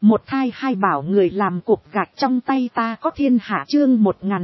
Một thai hai bảo người làm cục gạch trong tay ta có thiên hạ chương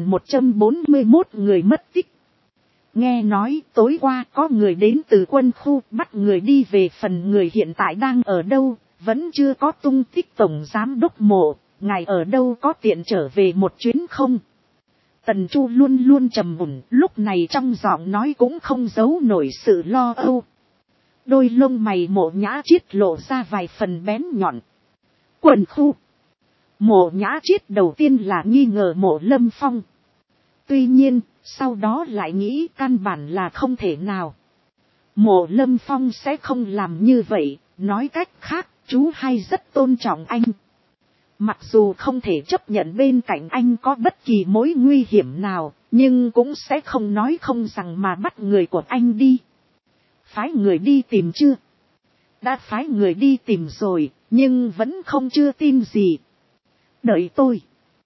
1141 người mất tích. Nghe nói tối qua có người đến từ quân khu bắt người đi về, phần người hiện tại đang ở đâu, vẫn chưa có tung tích. Tổng giám đốc Mộ, ngài ở đâu có tiện trở về một chuyến không? Tần Chu luôn luôn trầm ổn, lúc này trong giọng nói cũng không giấu nổi sự lo âu. Đôi lông mày Mộ Nhã Chiết lộ ra vài phần bén nhọn. Quân khu. Mộ Nhã Chiết đầu tiên là nghi ngờ Mộ Lâm Phong. Tuy nhiên, sau đó lại nghĩ căn bản là không thể nào. Mộ Lâm Phong sẽ không làm như vậy, nói cách khác, chú hai rất tôn trọng anh. Mặc dù không thể chấp nhận bên cạnh anh có bất kỳ mối nguy hiểm nào, nhưng cũng sẽ không nói không rằng mà bắt người của anh đi. Phái người đi tìm chưa? Đã phái người đi tìm rồi, nhưng vẫn không chưa tin gì. Đợi tôi.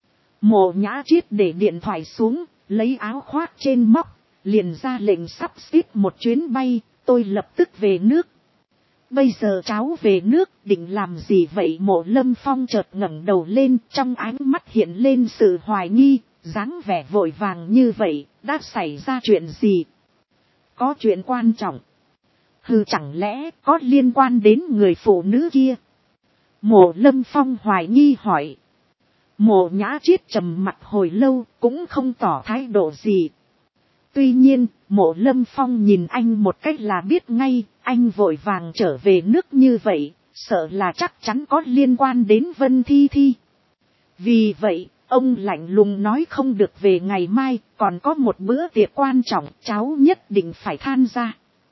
Mộ Nhã Chiết để điện thoại xuống, lấy áo khoác trên móc, liền ra lệnh sắp xếp một chuyến bay, tôi lập tức về nước. Bây giờ cháu về nước định làm gì vậy? Mộ Lâm Phong chợt ngẩng đầu lên, trong ánh mắt hiện lên sự hoài nghi, dáng vẻ vội vàng như vậy, đã xảy ra chuyện gì? Có chuyện quan trọng. Hừ, chẳng lẽ có liên quan đến người phụ nữ kia? Mộ Lâm Phong hoài nghi hỏi. Mộ Nhã Chiết trầm mặt hồi lâu, cũng không tỏ thái độ gì. Tuy nhiên, Mộ Lâm Phong nhìn anh một cách là biết ngay, anh vội vàng trở về nước như vậy, sợ là chắc chắn có liên quan đến Vân Thi Thi. Vì vậy, ông lạnh lùng nói không được về ngày mai, còn có một bữa tiệc quan trọng, cháu nhất định phải tham gia.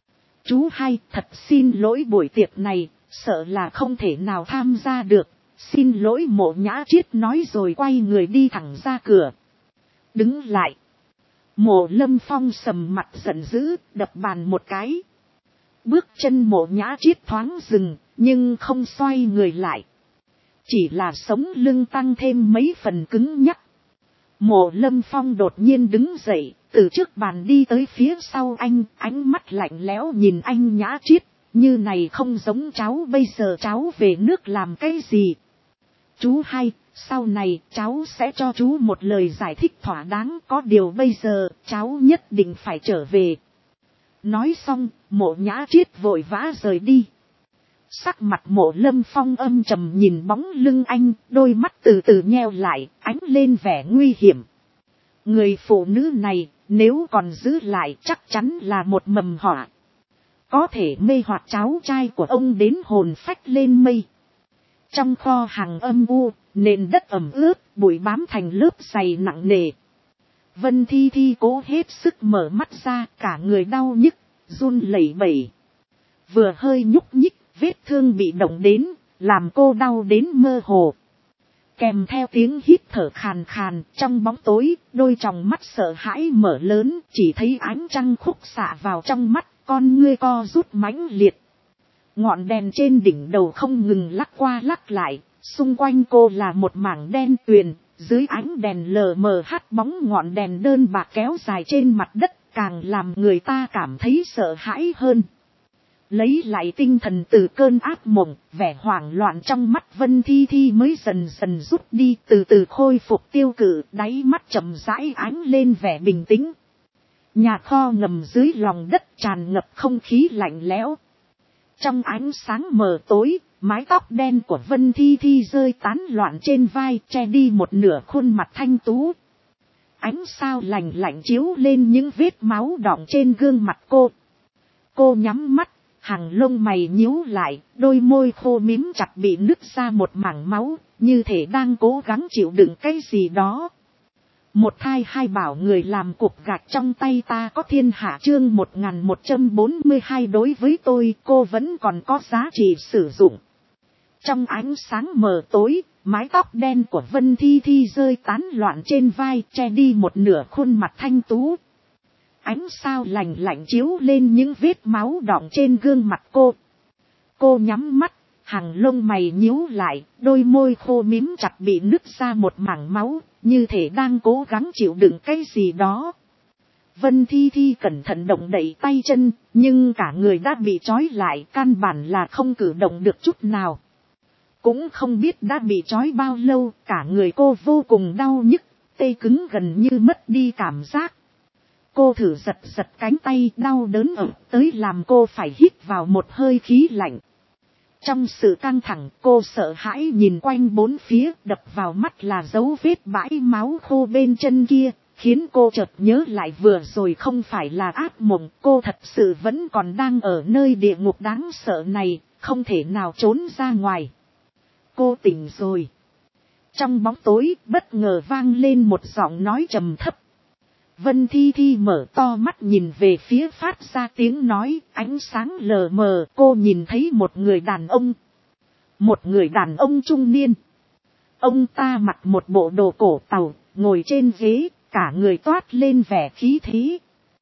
Chú hai, thật xin lỗi, buổi tiệc này, sợ là không thể nào tham gia được. Xin lỗi, Mộ Nhã Chiết nói rồi quay người đi thẳng ra cửa. Đứng lại. Mộ Lâm Phong sầm mặt giận dữ, đập bàn một cái. Bước chân Mộ Nhã Chiết thoáng dừng, nhưng không xoay người lại. Chỉ là sống lưng tăng thêm mấy phần cứng nhắc. Mộ Lâm Phong đột nhiên đứng dậy, từ trước bàn đi tới phía sau anh, ánh mắt lạnh lẽo nhìn anh Nhã Chiết. Như này không giống cháu, bây giờ cháu về nước làm cái gì? Chú hai, sau này cháu sẽ cho chú một lời giải thích thỏa đáng, có điều bây giờ cháu nhất định phải trở về. Nói xong, Mộ Nhã Chiết vội vã rời đi. Sắc mặt Mộ Lâm Phong âm trầm nhìn bóng lưng anh, đôi mắt từ từ nheo lại, ánh lên vẻ nguy hiểm. Người phụ nữ này, nếu còn giữ lại chắc chắn là một mầm họa. Có thể mê hoặc cháu trai của ông đến hồn phách lên mây. Trong kho hàng âm u, nền đất ẩm ướt, bụi bám thành lớp dày nặng nề. Vân Thi Thi cố hết sức mở mắt ra, cả người đau nhức, run lẩy bẩy. Vừa hơi nhúc nhích, vết thương bị động đến, làm cô đau đến mơ hồ. Kèm theo tiếng hít thở khàn khàn, trong bóng tối, đôi tròng mắt sợ hãi mở lớn, chỉ thấy ánh trăng khúc xạ vào trong mắt, con ngươi co rút mãnh liệt. Ngọn đèn trên đỉnh đầu không ngừng lắc qua lắc lại, xung quanh cô là một mảng đen tuyền, dưới ánh đèn lờ mờ hắt bóng ngọn đèn đơn bạc kéo dài trên mặt đất, càng làm người ta cảm thấy sợ hãi hơn. Lấy lại tinh thần từ cơn ác mộng, vẻ hoảng loạn trong mắt Vân Thi Thi mới dần dần rút đi, từ từ khôi phục tiêu cự, đáy mắt chậm rãi ánh lên vẻ bình tĩnh. Nhà kho ngầm dưới lòng đất tràn ngập không khí lạnh lẽo. Trong ánh sáng mờ tối, mái tóc đen của Vân Thi Thi rơi tán loạn trên vai, che đi một nửa khuôn mặt thanh tú. Ánh sao lạnh lạnh chiếu lên những vết máu đọng trên gương mặt cô. Cô nhắm mắt, hàng lông mày nhíu lại, đôi môi khô mím chặt bị nứt ra một mảng máu, như thể đang cố gắng chịu đựng cái gì đó. Một thai hai bảo người làm cục gạch trong tay ta có thiên hạ chương 1142 đối với tôi cô vẫn còn có giá trị sử dụng. Trong ánh sáng mờ tối, mái tóc đen của Vân Thi Thi rơi tán loạn trên vai, che đi một nửa khuôn mặt thanh tú. Ánh sao lạnh lạnh chiếu lên những vết máu đọng trên gương mặt cô. Cô nhắm mắt, hàng lông mày nhíu lại, đôi môi khô mím chặt bị nứt ra một mảng máu, như thể đang cố gắng chịu đựng cái gì đó. Vân Thi Thi cẩn thận động đậy tay chân, nhưng cả người đã bị trói lại, căn bản là không cử động được chút nào. cũng không biết đã bị trói bao lâu, cả người cô vô cùng đau nhức, tê cứng gần như mất đi cảm giác. Cô thử giật giật cánh tay, đau đớn ập tới làm cô phải hít vào một hơi khí lạnh. Trong sự căng thẳng, cô sợ hãi nhìn quanh bốn phía, đập vào mắt là dấu vết bãi máu khô bên chân kia, khiến cô chợt nhớ lại vừa rồi không phải là ác mộng, cô thật sự vẫn còn đang ở nơi địa ngục đáng sợ này, không thể nào trốn ra ngoài. Cô tỉnh rồi. Trong bóng tối, bất ngờ vang lên một giọng nói trầm thấp. Vân Thi Thi mở to mắt nhìn về phía phát ra tiếng nói, ánh sáng lờ mờ, cô nhìn thấy một người đàn ông. Một người đàn ông trung niên. Ông ta mặc một bộ đồ cổ Tàu, ngồi trên ghế, cả người toát lên vẻ khí thế.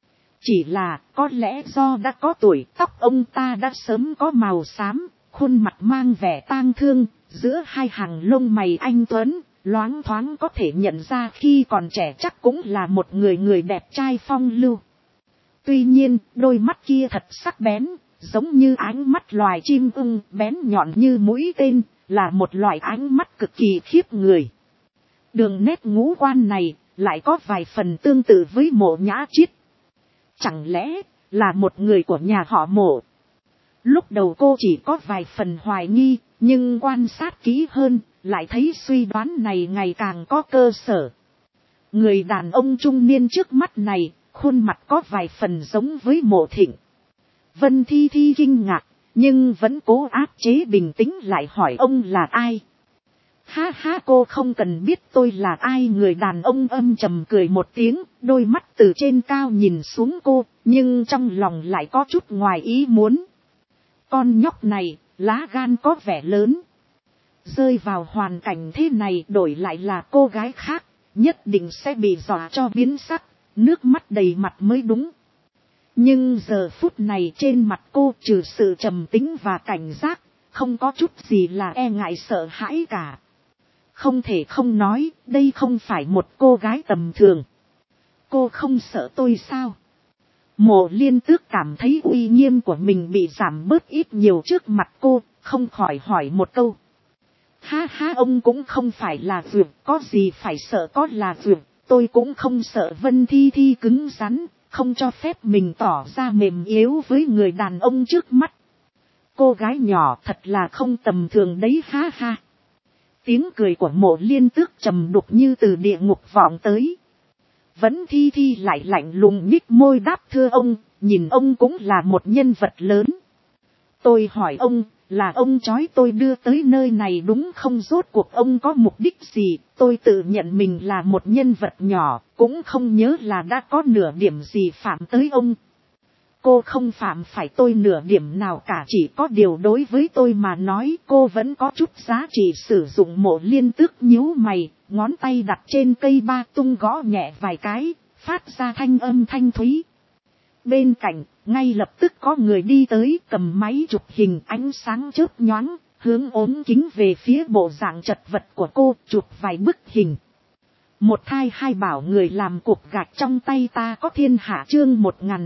Chỉ là, có lẽ do đã có tuổi, tóc ông ta đã sớm có màu xám, khuôn mặt mang vẻ tang thương, giữa hai hàng lông mày anh tuấn. Loáng thoáng có thể nhận ra khi còn trẻ chắc cũng là một người đẹp trai phong lưu. Tuy nhiên, đôi mắt kia thật sắc bén, giống như ánh mắt loài chim ưng, bén nhọn như mũi tên, là một loại ánh mắt cực kỳ khiếp người. Đường nét ngũ quan này, lại có vài phần tương tự với Mộ Nhã Chiết. Chẳng lẽ, là một người của nhà họ Mộ? Lúc đầu cô chỉ có vài phần hoài nghi, nhưng quan sát kỹ hơn, lại thấy suy đoán này ngày càng có cơ sở. Người đàn ông trung niên trước mắt này, khuôn mặt có vài phần giống với Mộ Thịnh. Vân Thi Thi kinh ngạc, nhưng vẫn cố áp chế bình tĩnh lại hỏi ông là ai. Ha ha, cô không cần biết tôi là ai. Người đàn ông âm trầm cười một tiếng, đôi mắt từ trên cao nhìn xuống cô, nhưng trong lòng lại có chút ngoài ý muốn. Con nhóc này, lá gan có vẻ lớn. Rơi vào hoàn cảnh thế này đổi lại là cô gái khác, nhất định sẽ bị dọa cho biến sắc, nước mắt đầy mặt mới đúng. Nhưng giờ phút này trên mặt cô trừ sự trầm tĩnh và cảnh giác, không có chút gì là e ngại sợ hãi cả. Không thể không nói, đây không phải một cô gái tầm thường. Cô không sợ tôi sao? Mộ Liên Tước cảm thấy uy nghiêm của mình bị giảm bớt ít nhiều trước mặt cô, không khỏi hỏi một câu. Ha ha, ông cũng không phải là vượt, có gì phải sợ, có là vượt, tôi cũng không sợ. Vân Thi Thi cứng rắn, không cho phép mình tỏ ra mềm yếu với người đàn ông trước mắt. Cô gái nhỏ thật là không tầm thường đấy, ha ha. Tiếng cười của Mộ Liên Tước trầm đục như từ địa ngục vọng tới. Vẫn Thi Thi lại lạnh lùng nhích môi đáp thưa ông, nhìn ông cũng là một nhân vật lớn. Tôi hỏi ông, là ông trói tôi đưa tới nơi này đúng không? Rốt cuộc ông có mục đích gì? Tôi tự nhận mình là một nhân vật nhỏ, cũng không nhớ là đã có nửa điểm gì phạm tới ông. Cô không phạm phải tôi nửa điểm nào cả, chỉ có điều đối với tôi mà nói cô vẫn có chút giá trị sử dụng. Mộ Liên Tước nhíu mày, ngón tay đặt trên cây ba tung gõ nhẹ vài cái, phát ra thanh âm thanh thúy. Bên cạnh, ngay lập tức có người đi tới cầm máy chụp hình, ánh sáng chớp nhoáng, hướng ốm kính về phía bộ dạng chật vật của cô, chụp vài bức hình. Một thai hai bảo người làm cục gạch trong tay ta có thiên hạ. Chương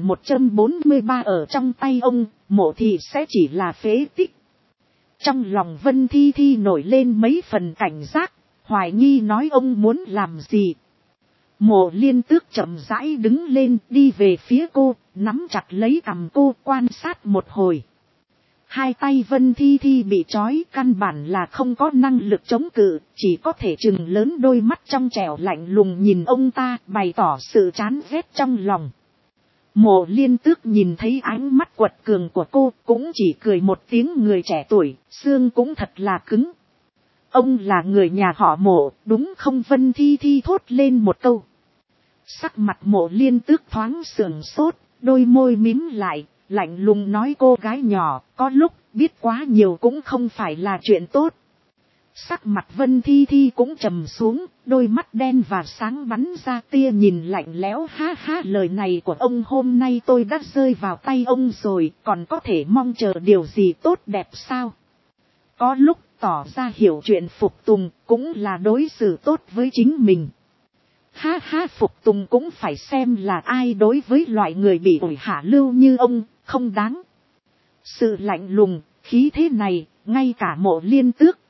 1143 ở trong tay ông, Mộ thì sẽ chỉ là phế tích. Trong lòng Vân Thi Thi nổi lên mấy phần cảnh giác, hoài nghi nói ông muốn làm gì. Mộ Liên Tước chậm rãi đứng lên đi về phía cô, nắm chặt lấy cằm cô quan sát một hồi. Hai tay Vân Thi Thi bị trói, căn bản là không có năng lực chống cự, chỉ có thể trừng lớn đôi mắt trong trẻo lạnh lùng nhìn ông ta, bày tỏ sự chán ghét trong lòng. Mộ Liên Tước nhìn thấy ánh mắt quật cường của cô, cũng chỉ cười một tiếng. Người trẻ tuổi, xương cũng thật là cứng. Ông là người nhà họ Mộ, đúng không? Vân Thi Thi thốt lên một câu. Sắc mặt Mộ Liên Tước thoáng sườn sốt, đôi môi mím lại, lạnh lùng nói cô gái nhỏ, có lúc biết quá nhiều cũng không phải là chuyện tốt. Sắc mặt Vân Thi Thi cũng trầm xuống, đôi mắt đen và sáng bắn ra tia nhìn lạnh lẽo. Ha ha, lời này của ông hôm nay tôi đã rơi vào tay ông rồi, còn có thể mong chờ điều gì tốt đẹp sao? Có lúc tỏ ra hiểu chuyện phục tùng cũng là đối xử tốt với chính mình. Ha ha, phục tùng cũng phải xem là ai, đối với loại người bị ủi hạ lưu như ông, không đáng. Sự lạnh lùng, khí thế này, ngay cả Mộ Liên Tước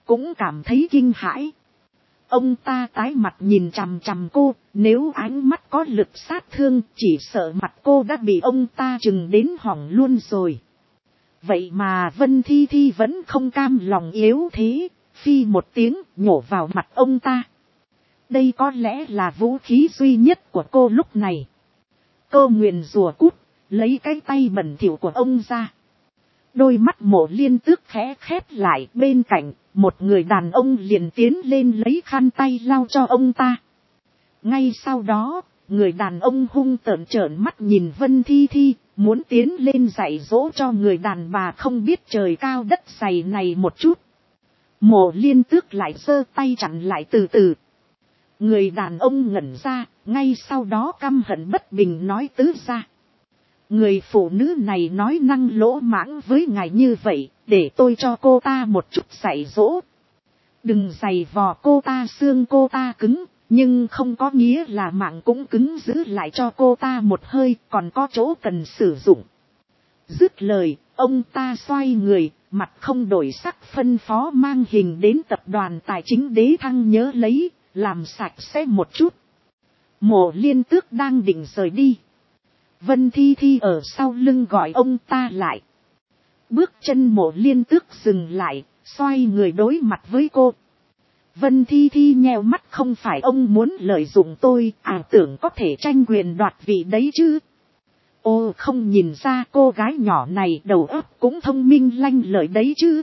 cũng cảm thấy kinh hãi. Ông ta tái mặt nhìn chằm chằm cô, nếu ánh mắt có lực sát thương chỉ sợ mặt cô đã bị ông ta chừng đến hỏng luôn rồi. Vậy mà Vân Thi Thi vẫn không cam lòng yếu thế, phi một tiếng nhổ vào mặt ông ta. Đây có lẽ là vũ khí duy nhất của cô lúc này. Cô nguyền rủa cút, lấy cái tay bẩn thỉu của ông ra. Đôi mắt Mộ Liên Tước khẽ khép lại, bên cạnh, một người đàn ông liền tiến lên lấy khăn tay lau cho ông ta. Ngay sau đó, người đàn ông hung tợn trợn mắt nhìn Vân Thi Thi, muốn tiến lên dạy dỗ cho người đàn bà không biết trời cao đất dày này một chút. Mộ Liên Tước lại giơ tay chặn lại từ từ. Người đàn ông ngẩn ra, ngay sau đó căm hận bất bình nói tứ ra. Người phụ nữ này nói năng lỗ mãng với ngài như vậy, để tôi cho cô ta một chút dạy dỗ. Đừng giày vò cô ta, xương cô ta cứng, nhưng không có nghĩa là mạng cũng cứng, giữ lại cho cô ta một hơi, còn có chỗ cần sử dụng. Dứt lời, ông ta xoay người, mặt không đổi sắc phân phó mang hình đến tập đoàn tài chính Đế Thăng nhớ lấy, làm sạch sẽ một chút. Mộ Liên Tước đang định rời đi. Vân Thi Thi ở sau lưng gọi ông ta lại. Bước chân Mộ Liên Tước dừng lại, xoay người đối mặt với cô. Vân Thi Thi nheo mắt, không phải ông muốn lợi dụng tôi, tưởng có thể tranh quyền đoạt vị đấy chứ. Ô, không nhìn ra cô gái nhỏ này đầu óc cũng thông minh lanh lợi đấy chứ.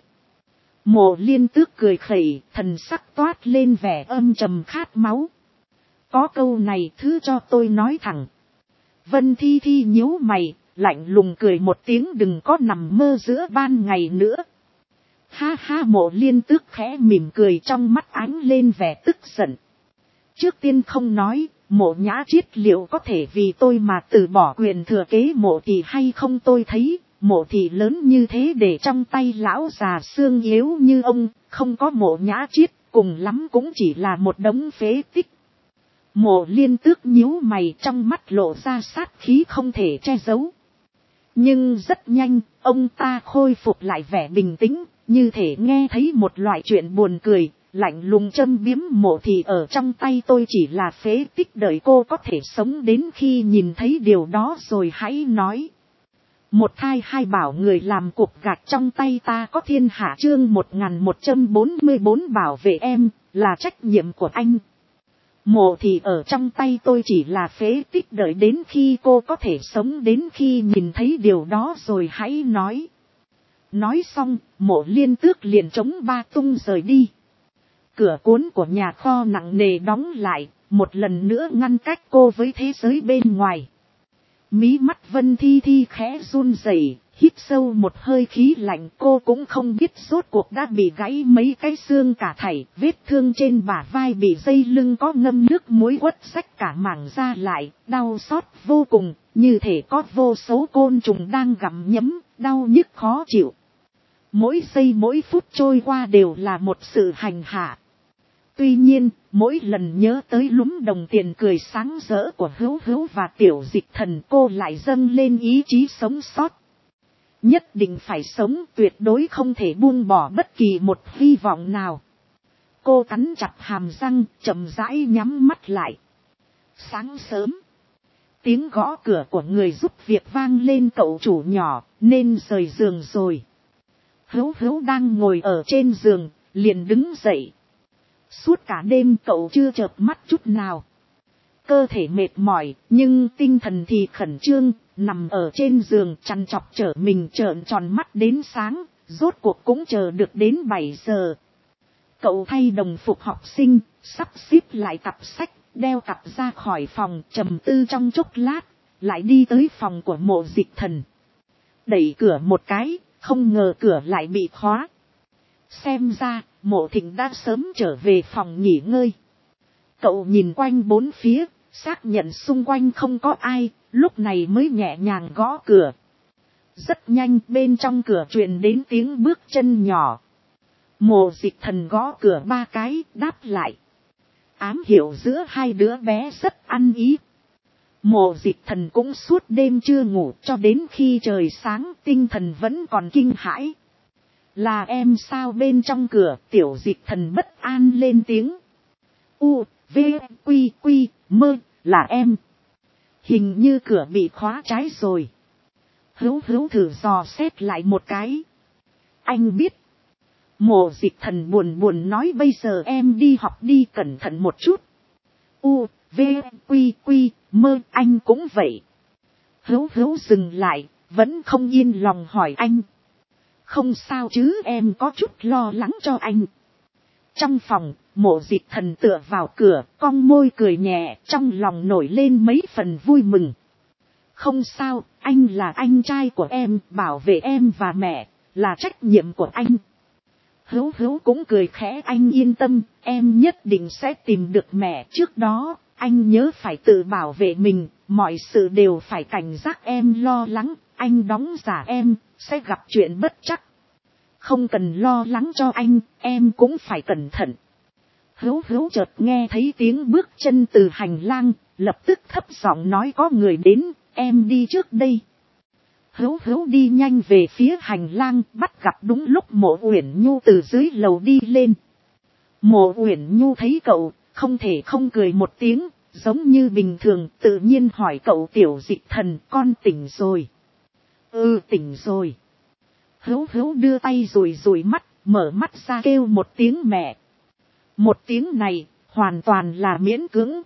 Mộ Liên Tước cười khẩy, thần sắc toát lên vẻ âm trầm khát máu. Có câu này thứ cho tôi nói thẳng. Vân Thi Thi nhíu mày, lạnh lùng cười một tiếng, đừng có nằm mơ giữa ban ngày nữa. Ha ha, Mộ Liên Tước khẽ mỉm cười, trong mắt ánh lên vẻ tức giận. Trước tiên không nói, Mộ Nhã Triết liệu có thể vì tôi mà từ bỏ quyền thừa kế Mộ Thị hay không, tôi thấy Mộ Thị lớn như thế để trong tay lão già xương yếu như ông, không có Mộ Nhã Triết cùng lắm cũng chỉ là một đống phế tích. Mộ Liên Tước nhíu mày, trong mắt lộ ra sát khí không thể che giấu. Nhưng rất nhanh, ông ta khôi phục lại vẻ bình tĩnh, như thể nghe thấy một loại chuyện buồn cười, lạnh lùng châm biếm Mộ Thị ở trong tay tôi chỉ là phế tích, đợi cô có thể sống đến khi nhìn thấy điều đó rồi hãy nói. Một thai hai bảo người làm cục gạch trong tay ta có thiên hạ, chương 1144 bảo vệ em, là trách nhiệm của anh. Mộ Thị ở trong tay tôi chỉ là phế tích, đợi đến khi cô có thể sống đến khi nhìn thấy điều đó rồi hãy nói. Nói xong, Mộ Liên Tước liền chống ba tung rời đi. Cửa cuốn của nhà kho nặng nề đóng lại, một lần nữa ngăn cách cô với thế giới bên ngoài. Mí mắt Vân Thi Thi khẽ run rẩy, hít sâu một hơi khí lạnh, cô cũng không biết rốt cuộc đã bị gãy mấy cái xương cả thảy, vết thương trên bả vai bị dây lưng có ngâm nước muối quất rách cả mảng da lại, đau xót vô cùng, như thể có vô số côn trùng đang gặm nhấm, đau nhức khó chịu. Mỗi giây mỗi phút trôi qua đều là một sự hành hạ. Tuy nhiên, mỗi lần nhớ tới lúm đồng tiền cười sáng rỡ của Hữu Hữu và Tiểu Dịch Thần, cô lại dâng lên ý chí sống sót. Nhất định phải sống, tuyệt đối không thể buông bỏ bất kỳ một hy vọng nào. Cô cắn chặt hàm răng, chậm rãi nhắm mắt lại. Sáng sớm, tiếng gõ cửa của người giúp việc vang lên, cậu chủ nhỏ, nên rời giường rồi. Hữu Hữu đang ngồi ở trên giường, liền đứng dậy. Suốt cả đêm cậu chưa chợp mắt chút nào. Cơ thể mệt mỏi, nhưng tinh thần thì khẩn trương, nằm ở trên giường chằn chọc chở mình trợn tròn mắt đến sáng, rốt cuộc cũng chờ được đến 7 giờ. Cậu thay đồng phục học sinh, sắp xếp lại cặp sách, đeo cặp ra khỏi phòng, trầm tư trong chốc lát, lại đi tới phòng của Mộ Dịch Thần. Đẩy cửa một cái, không ngờ cửa lại bị khóa. Xem ra, Mộ Thịnh đã sớm trở về phòng nghỉ ngơi. Cậu nhìn quanh bốn phía, xác nhận xung quanh không có ai, lúc này mới nhẹ nhàng gõ cửa. Rất nhanh, bên trong cửa truyền đến tiếng bước chân nhỏ. Mộ Dịch Thần gõ cửa 3 cái, đáp lại. Ám hiệu giữa hai đứa bé rất ăn ý. Mộ Dịch Thần cũng suốt đêm chưa ngủ, cho đến khi trời sáng tinh thần vẫn còn kinh hãi. Là em sao? Bên trong cửa Tiểu Dịch Thần bất an lên tiếng. U, V, Quy, Quy, Mơ, là em. Hình như cửa bị khóa trái rồi. Hữu Hữu thử dò xét lại một cái. Anh biết. Mộ Dịch Thần buồn buồn nói bây giờ em đi học đi, cẩn thận một chút. U, V, Quy, Quy, Mơ, anh cũng vậy. Hữu Hữu dừng lại, vẫn không yên lòng hỏi anh. Không sao chứ, em có chút lo lắng cho anh. Trong phòng, Mộ Dịch Thần tựa vào cửa, cong môi cười nhẹ, trong lòng nổi lên mấy phần vui mừng. Không sao, anh là anh trai của em, bảo vệ em và mẹ, là trách nhiệm của anh. Hữu Hữu cũng cười khẽ, anh yên tâm, em nhất định sẽ tìm được mẹ. Trước đó, anh nhớ phải tự bảo vệ mình, mọi sự đều phải cảnh giác. Em lo lắng, anh đóng giả em, sẽ gặp chuyện bất chắc. Không cần lo lắng cho anh, em cũng phải cẩn thận. Hữu Hữu chợt nghe thấy tiếng bước chân từ hành lang, lập tức thấp giọng nói có người đến, em đi trước đây. Hữu Hữu đi nhanh về phía hành lang, bắt gặp đúng lúc Mộ Uyển Nhu từ dưới lầu đi lên. Mộ Uyển Nhu thấy cậu, không thể không cười một tiếng, giống như bình thường, tự nhiên hỏi cậu Tiểu Dịch Thần, con tỉnh rồi. Ừ, tỉnh rồi. Hữu Hữu đưa tay rủi mắt, mở mắt ra kêu một tiếng mẹ. Một tiếng này, hoàn toàn là miễn cưỡng.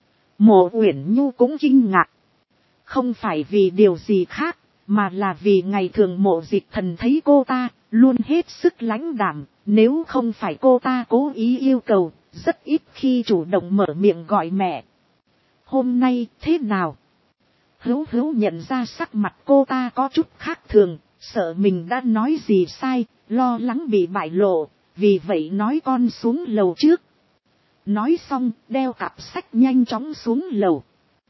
Mộ Uyển Nhu cũng kinh ngạc. Không phải vì điều gì khác, mà là vì ngày thường Mộ Dịch Thần thấy cô ta, luôn hết sức lãnh đạm. Nếu không phải cô ta cố ý yêu cầu, rất ít khi chủ động mở miệng gọi mẹ. Hôm nay, thế nào? Hữu Hữu nhận ra sắc mặt cô ta có chút khác thường, sợ mình đã nói gì sai, lo lắng bị bại lộ, vì vậy nói con xuống lầu trước. Nói xong, đeo cặp sách nhanh chóng xuống lầu.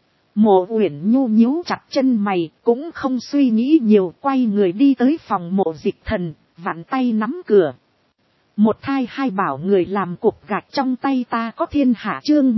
Mộ Uyển Nhu nhíu chặt chân mày, cũng không suy nghĩ nhiều, quay người đi tới phòng Mộ Dịch Thần, vặn tay nắm cửa. Một thai hai bảo người làm cục gạch trong tay ta có thiên hạ. Chương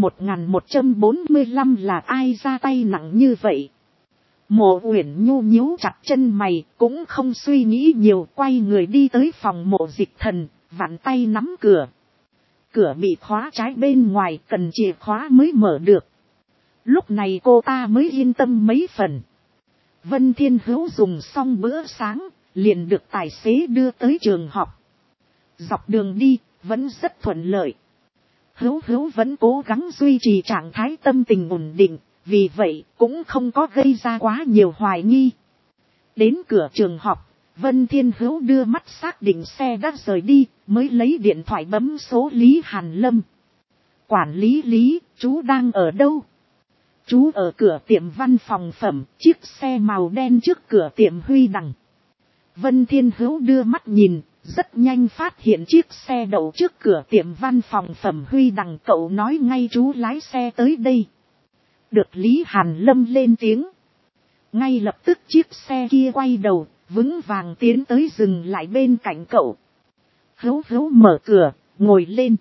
1145 là ai ra tay nặng như vậy? Mộ Uyển Nhu nhíu chặt chân mày, cũng không suy nghĩ nhiều, quay người đi tới phòng Mộ Dịch Thần, vặn tay nắm cửa. Cửa bị khóa trái bên ngoài, cần chìa khóa mới mở được. Lúc này cô ta mới yên tâm mấy phần. Vân Thiên Hữu dùng xong bữa sáng, liền được tài xế đưa tới trường học. Dọc đường đi, vẫn rất thuận lợi. Hữu Hữu vẫn cố gắng duy trì trạng thái tâm tình ổn định, vì vậy cũng không có gây ra quá nhiều hoài nghi. Đến cửa trường học, Vân Thiên Hữu đưa mắt xác định xe đã rời đi, mới lấy điện thoại bấm số Lý Hàn Lâm. Quản lý Lý, chú đang ở đâu? Chú ở cửa tiệm văn phòng phẩm, chiếc xe màu đen trước cửa tiệm Huy Đằng. Vân Thiên Hữu đưa mắt nhìn, rất nhanh phát hiện chiếc xe đậu trước cửa tiệm văn phòng phẩm Huy Đằng. Cậu nói ngay chú lái xe tới đây. Được Lý Hàn Lâm lên tiếng. Ngay lập tức chiếc xe kia quay đầu, vững vàng tiến tới dừng lại bên cạnh cậu. Hữu Hữu mở cửa, ngồi lên.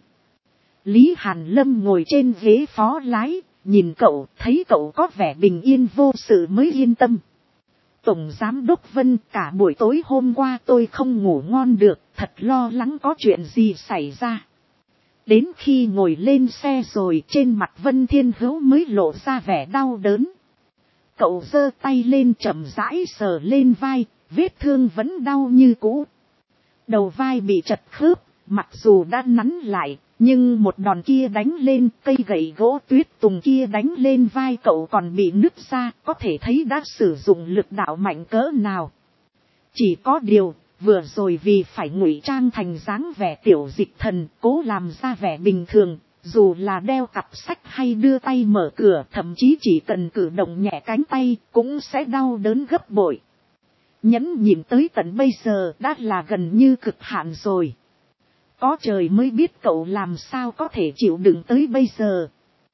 Lý Hàn Lâm ngồi trên ghế phó lái, nhìn cậu, thấy cậu có vẻ bình yên vô sự mới yên tâm. Tổng Giám đốc Vân, cả buổi tối hôm qua tôi không ngủ ngon được, thật lo lắng có chuyện gì xảy ra. Đến khi ngồi lên xe rồi, trên mặt Vân Thiên Hữu mới lộ ra vẻ đau đớn. Cậu giơ tay lên chậm rãi sờ lên vai, vết thương vẫn đau như cũ. Đầu vai bị trật khớp, mặc dù đã nắn lại, nhưng một đòn kia đánh lên, cây gậy gỗ tuyết tùng kia đánh lên vai cậu còn bị nứt ra, có thể thấy đã sử dụng lực đạo mạnh cỡ nào. Chỉ có điều, vừa rồi vì phải ngụy trang thành dáng vẻ Tiểu Dịch Thần, cố làm ra vẻ bình thường, dù là đeo cặp sách hay đưa tay mở cửa, thậm chí chỉ cần cử động nhẹ cánh tay, cũng sẽ đau đớn gấp bội. Nhẫn nhịn tới tận bây giờ đã là gần như cực hạn rồi. Có trời mới biết cậu làm sao có thể chịu đựng tới bây giờ.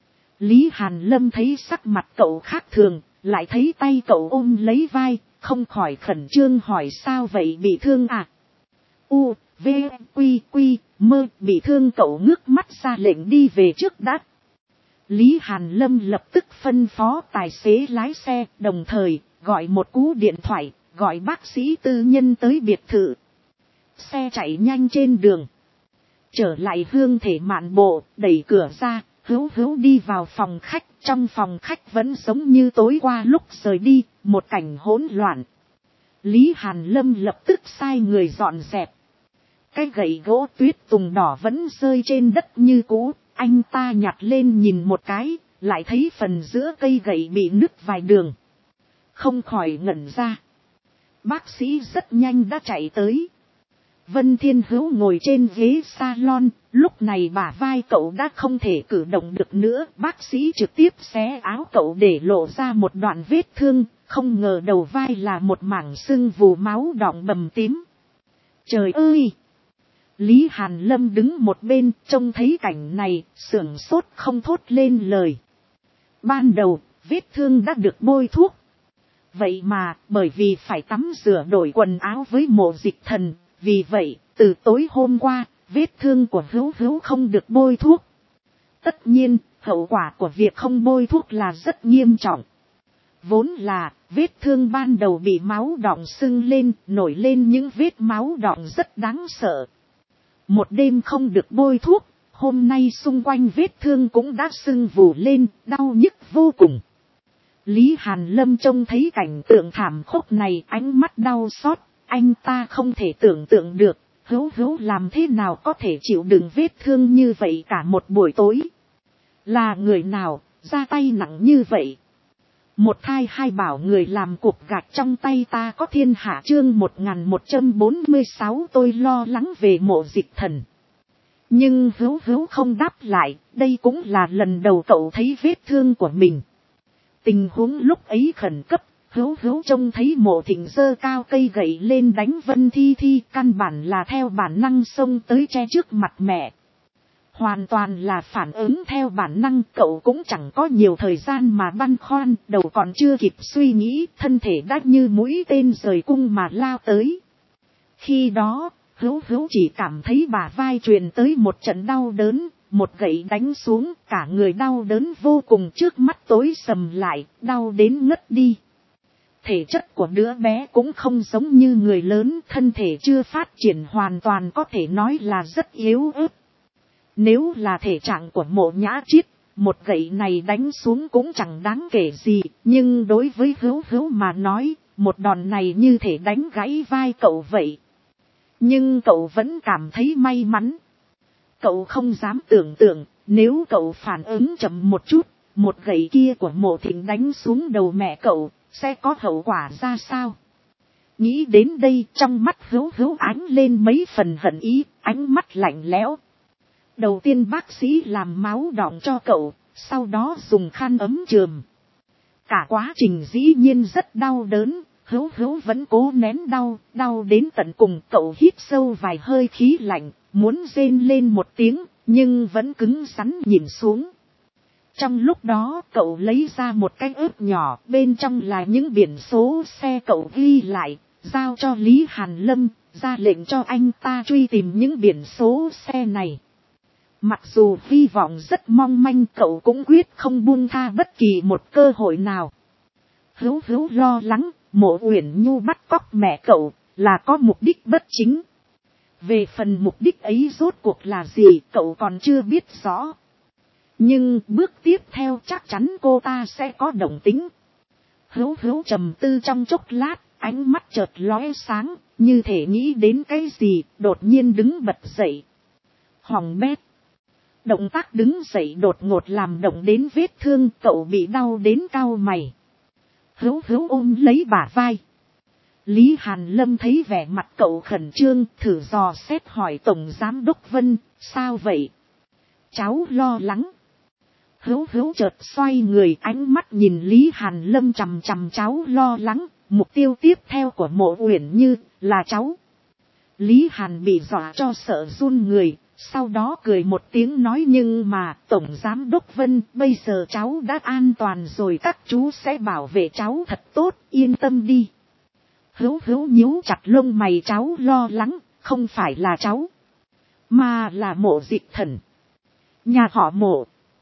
Lý Hàn Lâm thấy sắc mặt cậu khác thường, lại thấy tay cậu ôm lấy vai, không khỏi khẩn trương hỏi sao vậy, bị thương à? U, V, Quy, Quy, Mơ, bị thương. Cậu ngước mắt ra lệnh đi về trước đã. Lý Hàn Lâm lập tức phân phó tài xế lái xe, đồng thời gọi một cú điện thoại, gọi bác sĩ tư nhân tới biệt thự. xe chạy nhanh trên đường. Trở lại hương thể mạn bộ, đẩy cửa ra, hữu hữu đi vào phòng khách. Trong phòng khách vẫn giống như tối qua lúc rời đi, một cảnh hỗn loạn. Lý Hàn Lâm lập tức sai người dọn dẹp. Cái gậy gỗ tuyết tùng đỏ vẫn rơi trên đất như cũ, anh ta nhặt lên nhìn một cái, lại thấy phần giữa cây gậy bị nứt vài đường. Không khỏi ngẩn ra. Bác sĩ rất nhanh đã chạy tới. Vân Thiên Hữu ngồi trên ghế salon, lúc này bả vai cậu đã không thể cử động được nữa. Bác sĩ trực tiếp xé áo cậu để lộ ra một đoạn vết thương, không ngờ đầu vai là một mảng sưng vù máu đọng bầm tím. Trời ơi! Lý Hàn Lâm đứng một bên trông thấy cảnh này, sửng sốt không thốt lên lời. Ban đầu, vết thương đã được bôi thuốc. Vậy mà, bởi vì phải tắm rửa đổi quần áo với Mộ Dịch Thần, vì vậy, từ tối hôm qua, vết thương của Hữu Hữu không được bôi thuốc. Tất nhiên, hậu quả của việc không bôi thuốc là rất nghiêm trọng. Vốn là, vết thương ban đầu bị máu đọng sưng lên, nổi lên những vết máu đọng rất đáng sợ. Một đêm không được bôi thuốc, hôm nay xung quanh vết thương cũng đã sưng vù lên, đau nhức vô cùng. Lý Hàn Lâm trông thấy cảnh tượng thảm khốc này, ánh mắt đau xót, anh ta không thể tưởng tượng được, Hữu Hữu làm thế nào có thể chịu đựng vết thương như vậy cả một buổi tối. Là người nào, ra tay nặng như vậy. Một thai hai bảo người làm cục gạch trong tay ta có thiên hạ. Chương 1146 tôi lo lắng về Mộ Dịch Thần. Nhưng Hữu Hữu không đáp lại, đây cũng là lần đầu cậu thấy vết thương của mình. Tình huống lúc ấy khẩn cấp, Hữu Hữu trông thấy Mộ Thịnh giơ cao cây gậy lên đánh Vân Thi Thi, căn bản là theo bản năng xông tới che trước mặt mẹ. Hoàn toàn là phản ứng theo bản năng, cậu cũng chẳng có nhiều thời gian mà băn khoăn, đầu còn chưa kịp suy nghĩ, thân thể đã như mũi tên rời cung mà lao tới. Khi đó, Hữu Hữu chỉ cảm thấy bả vai truyền tới một trận đau đớn, một gậy đánh xuống, cả người đau đớn vô cùng, trước mắt tối sầm lại, đau đến ngất đi. Thể chất của đứa bé cũng không giống như người lớn, thân thể chưa phát triển hoàn toàn, có thể nói là rất yếu ớt. Nếu là thể trạng của Mộ Nhã Chiết, một gậy này đánh xuống cũng chẳng đáng kể gì, nhưng đối với Hữu Hữu mà nói, một đòn này như thể đánh gãy vai cậu vậy. Nhưng cậu vẫn cảm thấy may mắn. Cậu không dám tưởng tượng, nếu cậu phản ứng chậm một chút, một gậy kia của Mộ Thịnh đánh xuống đầu mẹ cậu, sẽ có hậu quả ra sao? Nghĩ đến đây, trong mắt Hữu Hữu ánh lên mấy phần hận ý, ánh mắt lạnh lẽo. Đầu tiên bác sĩ làm máu đọng cho cậu, sau đó dùng khăn ấm chườm. Cả quá trình dĩ nhiên rất đau đớn, Hữu Hữu vẫn cố nén đau, đau đến tận cùng. Cậu hít sâu vài hơi khí lạnh, muốn rên lên một tiếng, nhưng vẫn cứng rắn nhìn xuống. Trong lúc đó cậu lấy ra một cái ớt nhỏ, bên trong là những biển số xe cậu ghi lại, giao cho Lý Hàn Lâm, ra lệnh cho anh ta truy tìm những biển số xe này. Mặc dù hy vọng rất mong manh, cậu cũng quyết không buông tha bất kỳ một cơ hội nào. Hữu Hữu lo lắng, Mộ Uyển Nhu bắt cóc mẹ cậu, là có mục đích bất chính. Về phần mục đích ấy rốt cuộc là gì, cậu còn chưa biết rõ. Nhưng bước tiếp theo chắc chắn cô ta sẽ có động tính. Hữu Hữu trầm tư trong chốc lát, ánh mắt chợt lóe sáng, như thể nghĩ đến cái gì, đột nhiên đứng bật dậy. Hỏng bét. Động tác đứng dậy đột ngột làm động đến vết thương, cậu bị đau đến cau mày. Hữu Hữu ôm lấy bả vai. Lý Hàn Lâm thấy vẻ mặt cậu khẩn trương, thử dò xét hỏi Tổng Giám Đốc Vân, sao vậy? Cháu lo lắng. Hữu Hữu chợt xoay người, ánh mắt nhìn Lý Hàn Lâm chằm chằm. Cháu lo lắng, mục tiêu tiếp theo của Mộ Uyển Như là cháu. Lý Hàn bị dọa cho sợ run người, sau đó cười một tiếng nói nhưng mà Tổng Giám Đốc Vân, bây giờ cháu đã an toàn rồi, các chú sẽ bảo vệ cháu thật tốt, yên tâm đi. Hữu Hữu nhíu chặt lông mày, cháu lo lắng, không phải là cháu, mà là Mộ Dịch Thần. Nhà họ Mộ.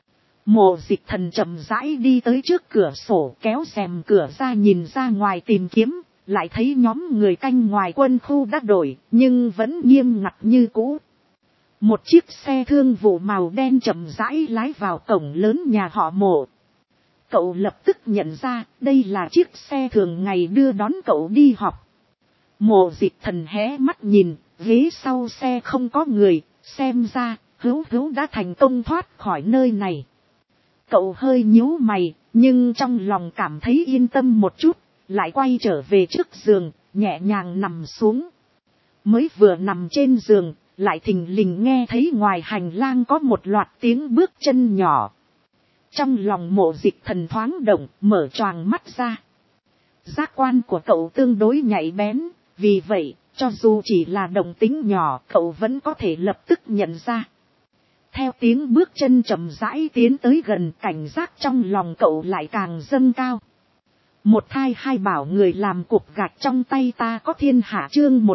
Mộ Dịch Thần chậm rãi đi tới trước cửa sổ, kéo rèm cửa ra nhìn ra ngoài tìm kiếm, lại thấy nhóm người canh ngoài quân khu đã đổi, nhưng vẫn nghiêm ngặt như cũ. Một chiếc xe thương vụ màu đen chậm rãi lái vào cổng lớn nhà họ Mộ. Cậu lập tức nhận ra đây là chiếc xe thường ngày đưa đón cậu đi học. Mộ Dịch Thần hé mắt nhìn, ghế sau xe không có người, xem ra Hữu đã thành công thoát khỏi nơi này. Cậu hơi nhíu mày, nhưng trong lòng cảm thấy yên tâm một chút, lại quay trở về trước giường, nhẹ nhàng nằm xuống. Mới vừa nằm trên giường, lại thình lình nghe thấy ngoài hành lang có một loạt tiếng bước chân nhỏ. Trong lòng Mộ Dịch Thần thoáng động, mở choàng mắt ra. Giác quan của cậu tương đối nhạy bén, vì vậy, cho dù chỉ là động tĩnh nhỏ, cậu vẫn có thể lập tức nhận ra. Theo tiếng bước chân chậm rãi tiến tới gần, cảnh giác trong lòng cậu lại càng dâng cao. Một thai hai bảo người làm cục gạch trong tay ta có thiên hạ chương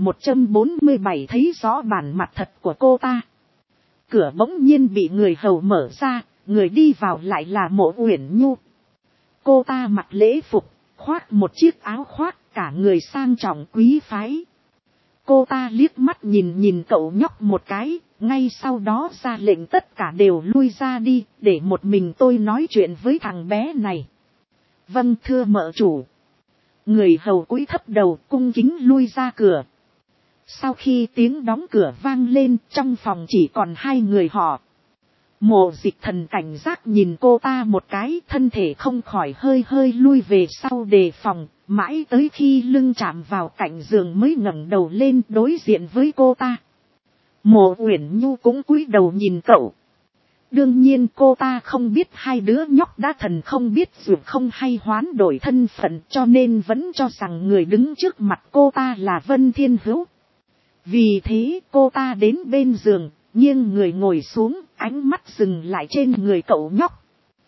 1147 thấy rõ bản mặt thật của cô ta. Cửa bỗng nhiên bị người hầu mở ra, người đi vào lại là Mộ Uyển Nhu. Cô ta mặc lễ phục, khoác một chiếc áo khoác, cả người sang trọng quý phái. Cô ta liếc mắt nhìn cậu nhóc một cái, ngay sau đó ra lệnh tất cả đều lui ra đi, để một mình tôi nói chuyện với thằng bé này. Vâng thưa mợ chủ. Người hầu cúi thấp đầu cung kính lui ra cửa. Sau khi tiếng đóng cửa vang lên, trong phòng chỉ còn hai người họ. Mộ Dịch Thần cảnh giác nhìn cô ta một cái, thân thể không khỏi hơi lui về sau đề phòng, mãi tới khi lưng chạm vào cạnh giường mới ngẩng đầu lên đối diện với cô ta. Mộ Uyển Nhu cũng cúi đầu nhìn cậu. Đương nhiên cô ta không biết hai đứa nhóc đã thần không biết dù không hay hoán đổi thân phận, cho nên vẫn cho rằng người đứng trước mặt cô ta là Vân Thiên Hữu. Vì thế cô ta đến bên giường, nghiêng người ngồi xuống, ánh mắt dừng lại trên người cậu nhóc.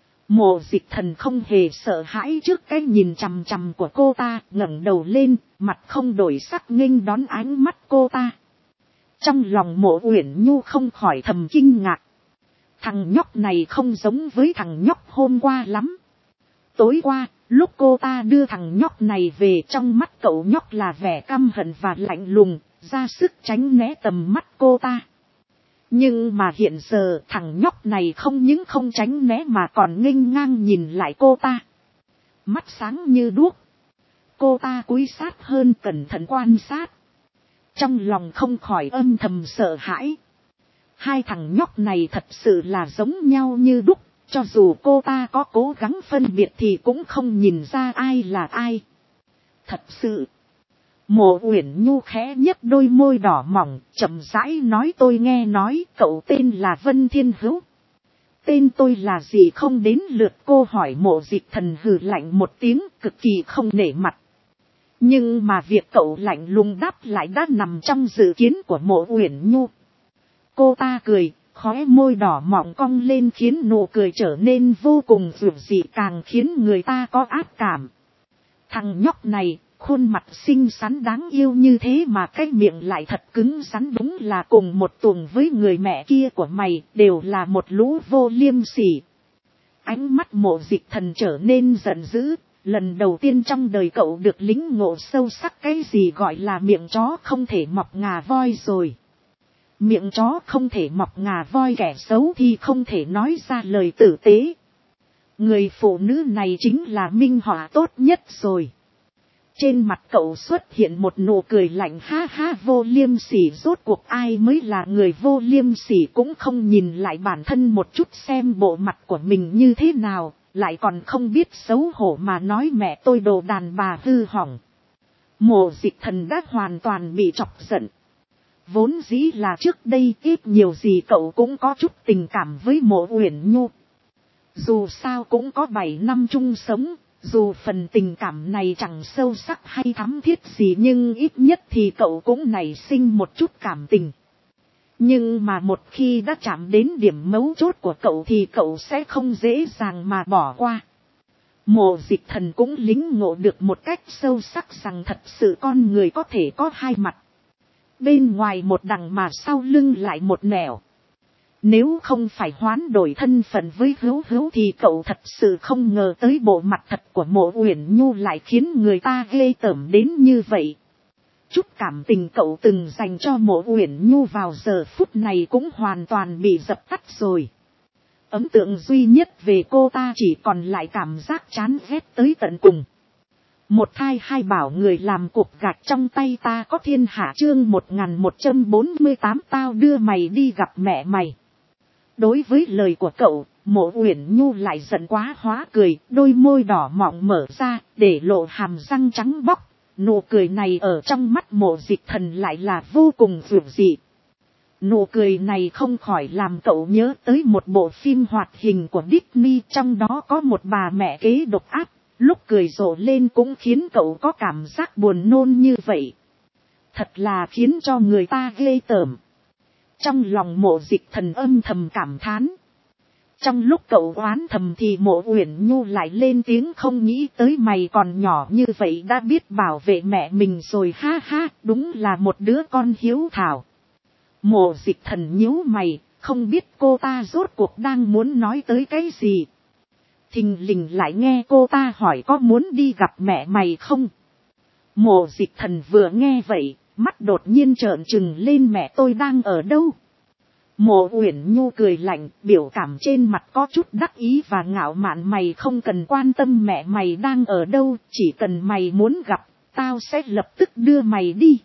Mộ Dịch Thần không hề sợ hãi trước cái nhìn chằm chằm của cô ta, ngẩng đầu lên, mặt không đổi sắc nghênh đón ánh mắt cô ta. Trong lòng Mộ Uyển Nhu không khỏi thầm kinh ngạc. Thằng nhóc này không giống với thằng nhóc hôm qua lắm. Tối qua, lúc cô ta đưa thằng nhóc này về, trong mắt cậu nhóc là vẻ căm hận và lạnh lùng, ra sức tránh né tầm mắt cô ta. Nhưng mà hiện giờ thằng nhóc này không những không tránh né mà còn nghênh ngang nhìn lại cô ta. Mắt sáng như đuốc. Cô ta cúi sát hơn cẩn thận quan sát. Trong lòng không khỏi âm thầm sợ hãi. Hai thằng nhóc này thật sự là giống nhau như đúc. Cho dù cô ta có cố gắng phân biệt thì cũng không nhìn ra ai là ai. Thật sự. Mộ Uyển Nhu khẽ nhếch đôi môi đỏ mỏng, chậm rãi nói tôi nghe nói cậu tên là Vân Thiên Hữu. Tên tôi là gì không đến lượt cô hỏi. Mộ Dịch Thần hừ lạnh một tiếng, cực kỳ không nể mặt. Nhưng mà việc cậu lạnh lùng đáp lại đã nằm trong dự kiến của Mộ Uyển Nhu. Cô ta cười, khóe môi đỏ mỏng cong lên khiến nụ cười trở nên vô cùng dịu dị, càng khiến người ta có ác cảm. Thằng nhóc này, khuôn mặt xinh xắn đáng yêu như thế mà cái miệng lại thật cứng rắn, đúng là cùng một tuồng với người mẹ kia của mày, đều là một lũ vô liêm sỉ. Ánh mắt Mộ Dịch Thần trở nên giận dữ, lần đầu tiên trong đời cậu được lĩnh ngộ sâu sắc cái gì gọi là miệng chó không thể mọc ngà voi rồi. Miệng chó không thể mọc ngà voi, kẻ xấu thì không thể nói ra lời tử tế. Người phụ nữ này chính là minh họa tốt nhất rồi. Trên mặt cậu xuất hiện một nụ cười lạnh, ha ha, vô liêm sỉ, rốt cuộc ai mới là người vô liêm sỉ, cũng không nhìn lại bản thân một chút xem bộ mặt của mình như thế nào, lại còn không biết xấu hổ mà nói mẹ tôi đồ đàn bà hư hỏng. Mộ Dịch Thần đã hoàn toàn bị chọc giận. Vốn dĩ là trước đây ít nhiều gì cậu cũng có chút tình cảm với Mộ Uyển Nhu. Dù sao cũng có 7 năm chung sống, dù phần tình cảm này chẳng sâu sắc hay thắm thiết gì nhưng ít nhất thì cậu cũng nảy sinh một chút cảm tình. Nhưng mà một khi đã chạm đến điểm mấu chốt của cậu thì cậu sẽ không dễ dàng mà bỏ qua. Mộ Dịch Thần cũng lĩnh ngộ được một cách sâu sắc rằng thật sự con người có thể có hai mặt. Bên ngoài một đằng mà sau lưng lại một nẻo. Nếu không phải hoán đổi thân phận với Hữu Hữu thì cậu thật sự không ngờ tới bộ mặt thật của Mộ Uyển Nhu lại khiến người ta ghê tởm đến như vậy. Chút cảm tình cậu từng dành cho Mộ Uyển Nhu vào giờ phút này cũng hoàn toàn bị dập tắt rồi. Ấn tượng duy nhất về cô ta chỉ còn lại cảm giác chán ghét tới tận cùng. Một thai hai bảo người làm cục gạch trong tay ta có thiên hạ chương 1148 tao đưa mày đi gặp mẹ mày. Đối với lời của cậu, Mộ Uyển Nhu lại giận quá hóa cười, đôi môi đỏ mọng mở ra, để lộ hàm răng trắng bóc. Nụ cười này ở trong mắt Mộ Dịch Thần lại là vô cùng dịu dị. Nụ cười này không khỏi làm cậu nhớ tới một bộ phim hoạt hình của Disney, trong đó có một bà mẹ kế độc ác, lúc cười rộ lên cũng khiến cậu có cảm giác buồn nôn như vậy. Thật là khiến cho người ta ghê tởm. Trong lòng Mộ Dịch Thần âm thầm cảm thán. Trong lúc cậu oán thầm thì Mộ Uyển Nhu lại lên tiếng, không nghĩ tới mày còn nhỏ như vậy đã biết bảo vệ mẹ mình rồi, ha ha, đúng là một đứa con hiếu thảo. Mộ Dịch Thần nhíu mày, không biết cô ta rốt cuộc đang muốn nói tới cái gì. Thình lình lại nghe cô ta hỏi có muốn đi gặp mẹ mày không. Mộ Dịch Thần vừa nghe vậy, mắt đột nhiên trợn trừng lên, mẹ tôi đang ở đâu? Mộ Uyển Nhu cười lạnh, biểu cảm trên mặt có chút đắc ý và ngạo mạn, mày không cần quan tâm mẹ mày đang ở đâu, chỉ cần mày muốn gặp, tao sẽ lập tức đưa mày đi.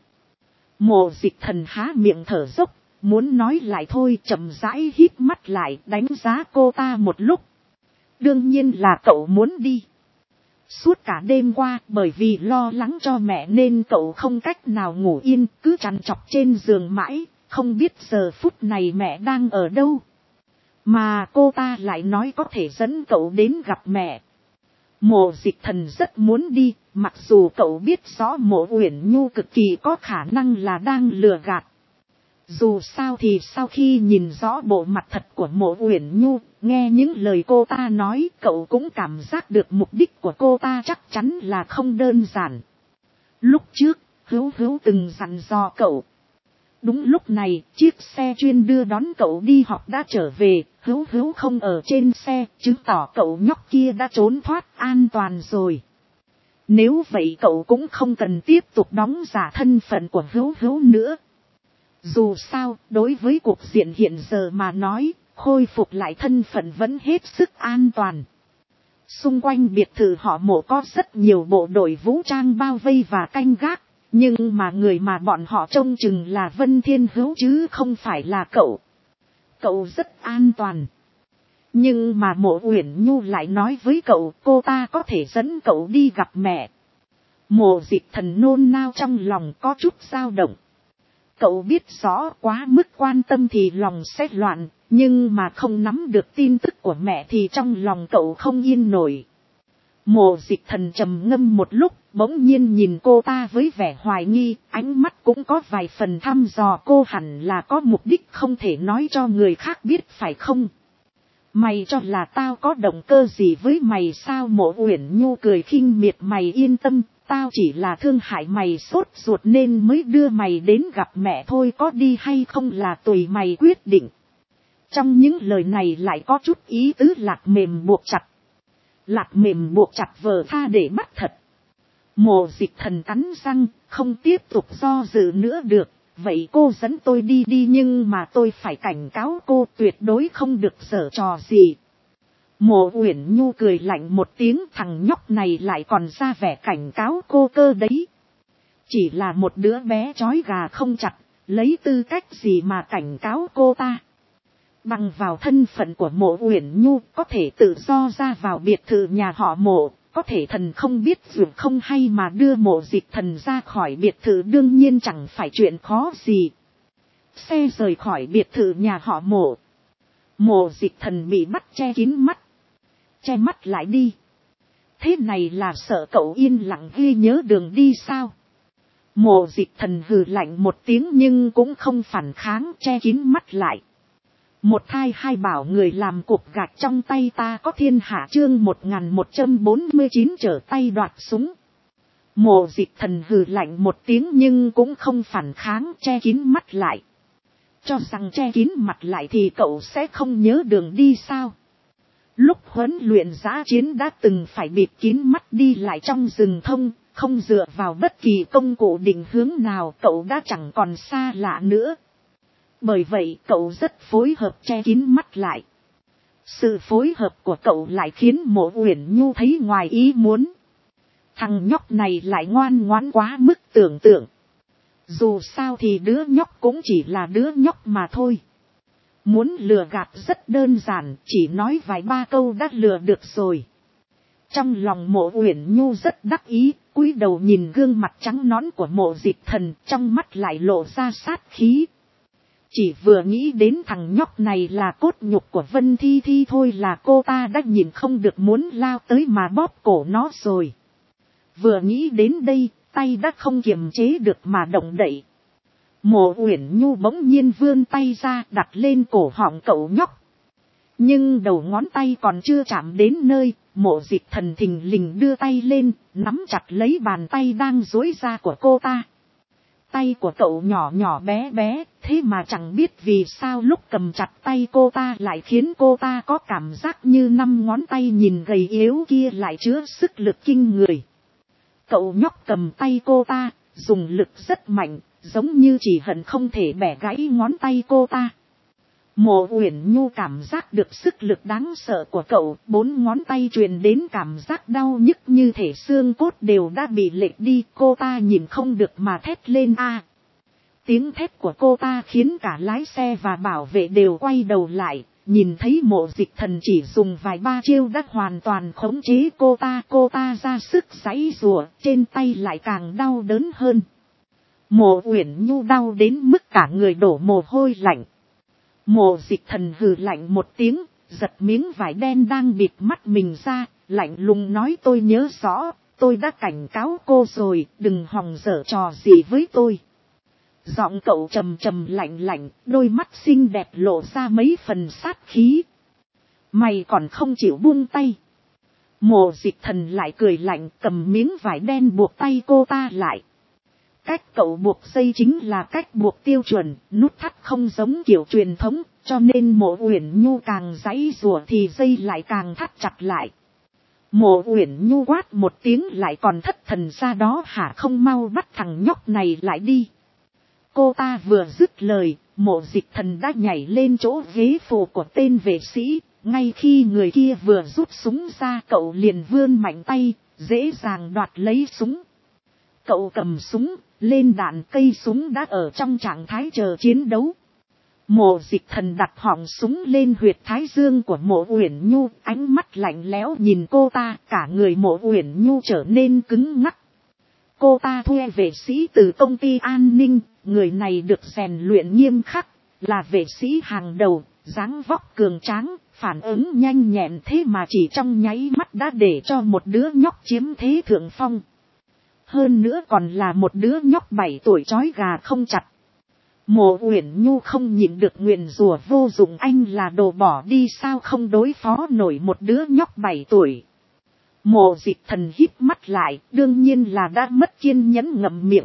Mộ Dịch Thần há miệng thở dốc, muốn nói lại thôi, chậm rãi hít mắt lại, đánh giá cô ta một lúc. Đương nhiên là cậu muốn đi. Suốt cả đêm qua, bởi vì lo lắng cho mẹ nên cậu không cách nào ngủ yên, cứ trằn trọc trên giường mãi, không biết giờ phút này mẹ đang ở đâu. Mà cô ta lại nói có thể dẫn cậu đến gặp mẹ. Mộ Dịch Thần rất muốn đi, mặc dù cậu biết rõ Mộ Uyển Nhu cực kỳ có khả năng là đang lừa gạt. Dù sao thì sau khi nhìn rõ bộ mặt thật của Mộ Uyển Nhu, nghe những lời cô ta nói, cậu cũng cảm giác được mục đích của cô ta chắc chắn là không đơn giản. Lúc trước, Hữu Hữu từng dặn dò cậu. Đúng lúc này, chiếc xe chuyên đưa đón cậu đi học đã trở về, Hữu Hữu không ở trên xe, chứng tỏ cậu nhóc kia đã trốn thoát an toàn rồi. Nếu vậy cậu cũng không cần tiếp tục đóng giả thân phận của Hữu Hữu nữa. Dù sao, đối với cuộc diện hiện giờ mà nói, khôi phục lại thân phận vẫn hết sức an toàn. Xung quanh biệt thự họ Mộ có rất nhiều bộ đội vũ trang bao vây và canh gác, nhưng mà người mà bọn họ trông chừng là Vân Thiên Hữu chứ không phải là cậu. Cậu rất an toàn. Nhưng mà Mộ Uyển Nhu lại nói với cậu cô ta có thể dẫn cậu đi gặp mẹ. Mộ Dịch Thần nôn nao trong lòng có chút dao động. Cậu biết rõ quá mức quan tâm thì lòng sẽ loạn, nhưng mà không nắm được tin tức của mẹ thì trong lòng cậu không yên nổi. Mộ Dịch Thần trầm ngâm một lúc, bỗng nhiên nhìn cô ta với vẻ hoài nghi, ánh mắt cũng có vài phần thăm dò, cô hẳn là có mục đích không thể nói cho người khác biết phải không? Mày cho là tao có động cơ gì với mày sao? Mộ Uyển Nhu cười khinh miệt, mày yên tâm, tao chỉ là thương hại mày sốt ruột nên mới đưa mày đến gặp mẹ thôi, có đi hay không là tùy mày quyết định. Trong những lời này lại có chút ý tứ lạc mềm buộc chặt. Lạc mềm buộc chặt vờ tha để bắt thật. Mộ Dịch Thần cắn răng, không tiếp tục do dự nữa được. Vậy cô dẫn tôi đi đi, nhưng mà tôi phải cảnh cáo cô tuyệt đối không được giở trò gì. Mộ Uyển Nhu cười lạnh một tiếng, thằng nhóc này lại còn ra vẻ cảnh cáo cô cơ đấy. Chỉ là một đứa bé trói gà không chặt, lấy tư cách gì mà cảnh cáo cô ta. Bằng vào thân phận của Mộ Uyển Nhu có thể tự do ra vào biệt thự nhà họ Mộ, có thể thần không biết dù không hay mà đưa Mộ Dịch Thần ra khỏi biệt thự đương nhiên chẳng phải chuyện khó gì. Xe rời khỏi biệt thự nhà họ Mộ. Mộ Dịch Thần bị bắt che kín mắt. Che mắt lại đi. Thế này là sợ cậu yên lặng ghi nhớ đường đi sao? Mộ Dịch Thần hừ lạnh một tiếng nhưng cũng không phản kháng, che kín mắt lại. Một thai hai bảo người làm cục gạch trong tay ta có thiên hạ chương 1149 trở tay đoạt súng. Mộ Dịch Thần hừ lạnh một tiếng nhưng cũng không phản kháng, che kín mắt lại. Cho rằng che kín mặt lại thì cậu sẽ không nhớ đường đi sao? Lúc huấn luyện dã chiến đã từng phải bịt kín mắt đi lại trong rừng thông, không dựa vào bất kỳ công cụ định hướng nào, cậu đã chẳng còn xa lạ nữa. Bởi vậy cậu rất phối hợp che kín mắt lại. Sự phối hợp của cậu lại khiến Mộ Uyển Nhu thấy ngoài ý muốn. Thằng nhóc này lại ngoan ngoãn quá mức tưởng tượng. Dù sao thì đứa nhóc cũng chỉ là đứa nhóc mà thôi. Muốn lừa gạt rất đơn giản, chỉ nói vài ba câu đã lừa được rồi. Trong lòng Mộ Uyển Nhu rất đắc ý, cúi đầu nhìn gương mặt trắng nõn của Mộ Dịch Thần, trong mắt lại lộ ra sát khí. Chỉ vừa nghĩ đến thằng nhóc này là cốt nhục của Vân Thi Thi thôi là cô ta đã nhìn không được muốn lao tới mà bóp cổ nó rồi. Vừa nghĩ đến đây, tay đã không kiềm chế được mà động đậy. Mộ Uyển Nhu bỗng nhiên vươn tay ra đặt lên cổ họng cậu nhóc. Nhưng đầu ngón tay còn chưa chạm đến nơi, Mộ Dịch Thần thình lình đưa tay lên, nắm chặt lấy bàn tay đang duỗi ra của cô ta. Tay của cậu nhỏ nhỏ bé bé, thế mà chẳng biết vì sao lúc cầm chặt tay cô ta lại khiến cô ta có cảm giác như 5 ngón tay nhìn gầy yếu kia lại chứa sức lực kinh người. Cậu nhóc cầm tay cô ta, dùng lực rất mạnh, giống như chỉ hận không thể bẻ gãy ngón tay cô ta. Mộ Uyển Nhu cảm giác được sức lực đáng sợ của cậu, 4 ngón tay truyền đến cảm giác đau nhức như thể xương cốt đều đã bị lệch đi, cô ta nhìn không được mà thét lên a. Tiếng thét của cô ta khiến cả lái xe và bảo vệ đều quay đầu lại, nhìn thấy Mộ Dịch Thần chỉ dùng vài ba chiêu đã hoàn toàn khống chế cô ta ra sức giãy giụa, trên tay lại càng đau đớn hơn. Mộ Uyển Nhu đau đến mức cả người đổ mồ hôi lạnh. Mộ Dịch Thần hừ lạnh một tiếng, giật miếng vải đen đang bịt mắt mình ra, lạnh lùng nói tôi nhớ rõ, tôi đã cảnh cáo cô rồi, đừng hòng giở trò gì với tôi. Giọng cậu trầm trầm lạnh lạnh, đôi mắt xinh đẹp lộ ra mấy phần sát khí. Mày còn không chịu buông tay. Mộ Dịch Thần lại cười lạnh, cầm miếng vải đen buộc tay cô ta lại. Cách cậu buộc dây chính là cách buộc tiêu chuẩn, nút thắt không giống kiểu truyền thống, cho nên Mộ Uyển Nhu càng giãy giụa thì dây lại càng thắt chặt lại. Mộ Uyển Nhu quát một tiếng lại còn thất thần ra đó hả, không mau bắt thằng nhóc này lại đi. Cô ta vừa dứt lời, Mộ Dịch Thần đã nhảy lên chỗ ghế phụ của tên vệ sĩ, ngay khi người kia vừa rút súng ra cậu liền vươn mạnh tay, dễ dàng đoạt lấy súng. Cậu cầm súng, lên đạn, cây súng đã ở trong trạng thái chờ chiến đấu. Mộ Dịch Thần đặt họng súng lên huyệt thái dương của Mộ Uyển Nhu, ánh mắt lạnh lẽo nhìn cô ta, cả người Mộ Uyển Nhu trở nên cứng ngắc. Cô ta thuê vệ sĩ từ công ty an ninh, người này được rèn luyện nghiêm khắc, là vệ sĩ hàng đầu, dáng vóc cường tráng, phản ứng nhanh nhẹn, thế mà chỉ trong nháy mắt đã để cho một đứa nhóc chiếm thế thượng phong. Hơn nữa còn là một đứa nhóc 7 tuổi trói gà không chặt. Mộ Uyển Nhu không nhịn được nguyền rủa vô dụng, anh là đồ bỏ đi sao không đối phó nổi một đứa nhóc 7 tuổi. Mộ Dịch Thần híp mắt lại, đương nhiên là đã mất kiên nhẫn ngậm miệng.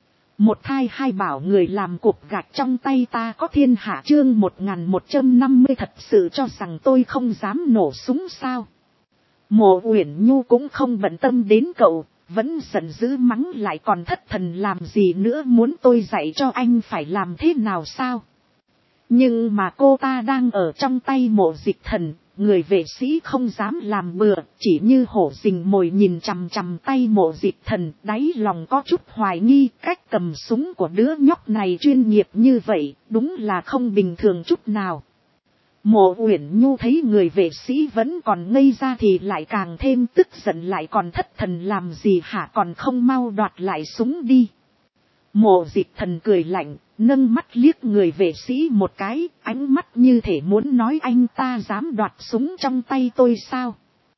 Một thai hai bảo người làm cục gạch trong tay ta có thiên hạ, chương 1150 thật sự cho rằng tôi không dám nổ súng sao. Mộ Uyển Nhu cũng không bận tâm đến cậu, vẫn giận dữ mắng lại còn thất thần làm gì nữa, muốn tôi dạy cho anh phải làm thế nào sao. Nhưng mà cô ta đang ở trong tay Mộ Dịch Thần, người vệ sĩ không dám làm bừa, chỉ như hổ rình mồi nhìn chằm chằm tay Mộ Dịch Thần, đáy lòng có chút hoài nghi, cách cầm súng của đứa nhóc này chuyên nghiệp như vậy, đúng là không bình thường chút nào. Mộ Uyển Nhu thấy người vệ sĩ vẫn còn ngây ra thì lại càng thêm tức giận, lại còn thất thần làm gì hả, còn không mau đoạt lại súng đi. Mộ Dịch Thần cười lạnh, nâng mắt liếc người vệ sĩ một cái, ánh mắt như thể muốn nói anh ta dám đoạt súng trong tay tôi sao.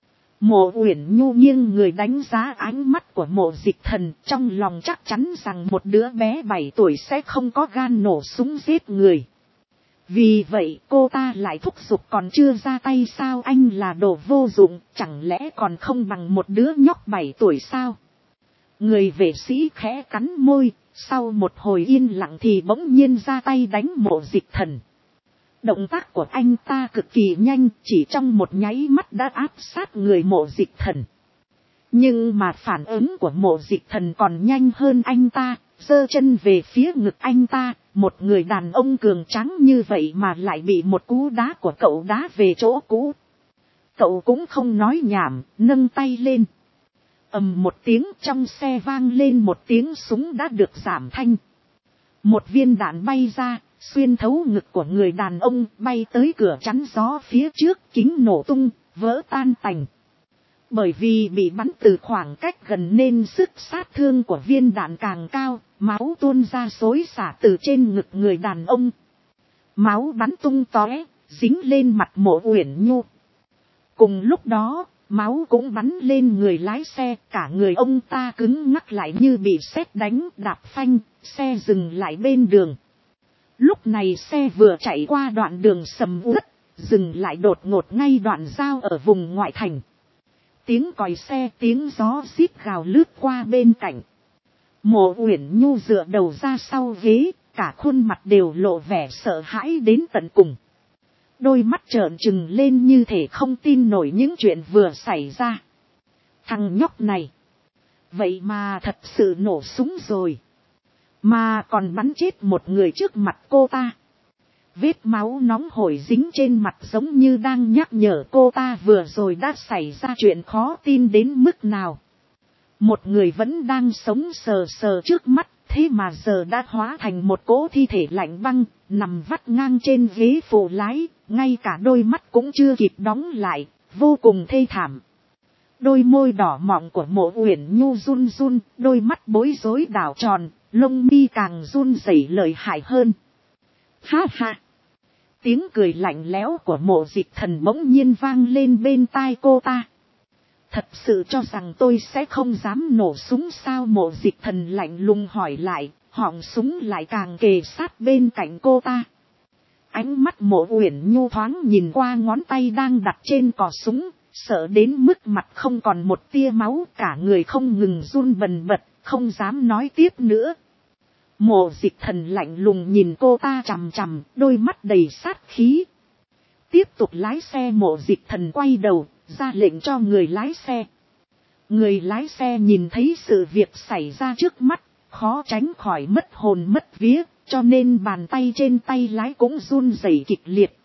Mộ Uyển Nhu nghiêng người đánh giá ánh mắt của Mộ Dịch Thần, trong lòng chắc chắn rằng một đứa bé 7 tuổi sẽ không có gan nổ súng giết người. Vì vậy cô ta lại thúc giục, còn chưa ra tay sao, anh là đồ vô dụng, chẳng lẽ còn không bằng một đứa nhóc 7 tuổi sao. Người vệ sĩ khẽ cắn môi, Sau một hồi yên lặng thì bỗng nhiên ra tay đánh Mộ Dịch Thần. Động tác của anh ta cực kỳ nhanh, chỉ trong một nháy mắt đã áp sát người Mộ Dịch Thần. Nhưng mà phản ứng của Mộ Dịch Thần còn nhanh hơn anh ta, giơ chân về phía ngực anh ta. Một người đàn ông cường tráng như vậy mà lại bị một cú đá của cậu đá về chỗ cũ. Cậu cũng không nói nhảm, nâng tay lên. Ầm một tiếng, trong xe vang lên một tiếng súng đã được giảm thanh. Một viên đạn bay ra, xuyên thấu ngực của người đàn ông, bay tới cửa chắn gió phía trước, kính nổ tung, vỡ tan tành. Bởi vì bị bắn từ khoảng cách gần nên sức sát thương của viên đạn càng cao, máu tuôn ra xối xả từ trên ngực người đàn ông. Máu bắn tung tóe, dính lên mặt Mộ Uyển Nhu. Cùng lúc đó, máu cũng bắn lên người lái xe, cả người ông ta cứng ngắc lại như bị sét đánh, đạp phanh, xe dừng lại bên đường. Lúc này xe vừa chạy qua đoạn đường sầm uất, dừng lại đột ngột ngay đoạn giao ở vùng ngoại thành. Tiếng còi xe, tiếng gió rít gào lướt qua bên cạnh. Mộ Uyển Nhu dựa đầu ra sau ghế, cả khuôn mặt đều lộ vẻ sợ hãi đến tận cùng. Đôi mắt trợn trừng lên như thể không tin nổi những chuyện vừa xảy ra. Thằng nhóc này, vậy mà thật sự nổ súng rồi. Mà còn bắn chết một người trước mặt cô ta. Vết máu nóng hổi dính trên mặt giống như đang nhắc nhở cô ta vừa rồi đã xảy ra chuyện khó tin đến mức nào. Một người vẫn đang sống sờ sờ trước mắt, thế mà giờ đã hóa thành một cỗ thi thể lạnh băng, nằm vắt ngang trên ghế phụ lái, ngay cả đôi mắt cũng chưa kịp đóng lại, vô cùng thê thảm. Đôi môi đỏ mọng của Mộ Uyển Nhu run run, đôi mắt bối rối đảo tròn, lông mi càng run rẩy lợi hại hơn. Ha ha! Tiếng cười lạnh lẽo của Mộ Dịch Thần bỗng nhiên vang lên bên tai cô ta. Thật sự cho rằng tôi sẽ không dám nổ súng sao? Mộ Dịch Thần lạnh lùng hỏi lại, họng súng lại càng kề sát bên cạnh cô ta. Ánh mắt Mộ Uyển Nhu thoáng nhìn qua ngón tay đang đặt trên cò súng, sợ đến mức mặt không còn một tia máu, cả người không ngừng run bần bật, không dám nói tiếp nữa. Mộ Dịch Thần lạnh lùng nhìn cô ta chằm chằm, đôi mắt đầy sát khí. Tiếp tục lái xe. Mộ Dịch Thần quay đầu, ra lệnh cho người lái xe. Người lái xe nhìn thấy sự việc xảy ra trước mắt, khó tránh khỏi mất hồn mất vía, cho nên bàn tay trên tay lái cũng run rẩy kịch liệt.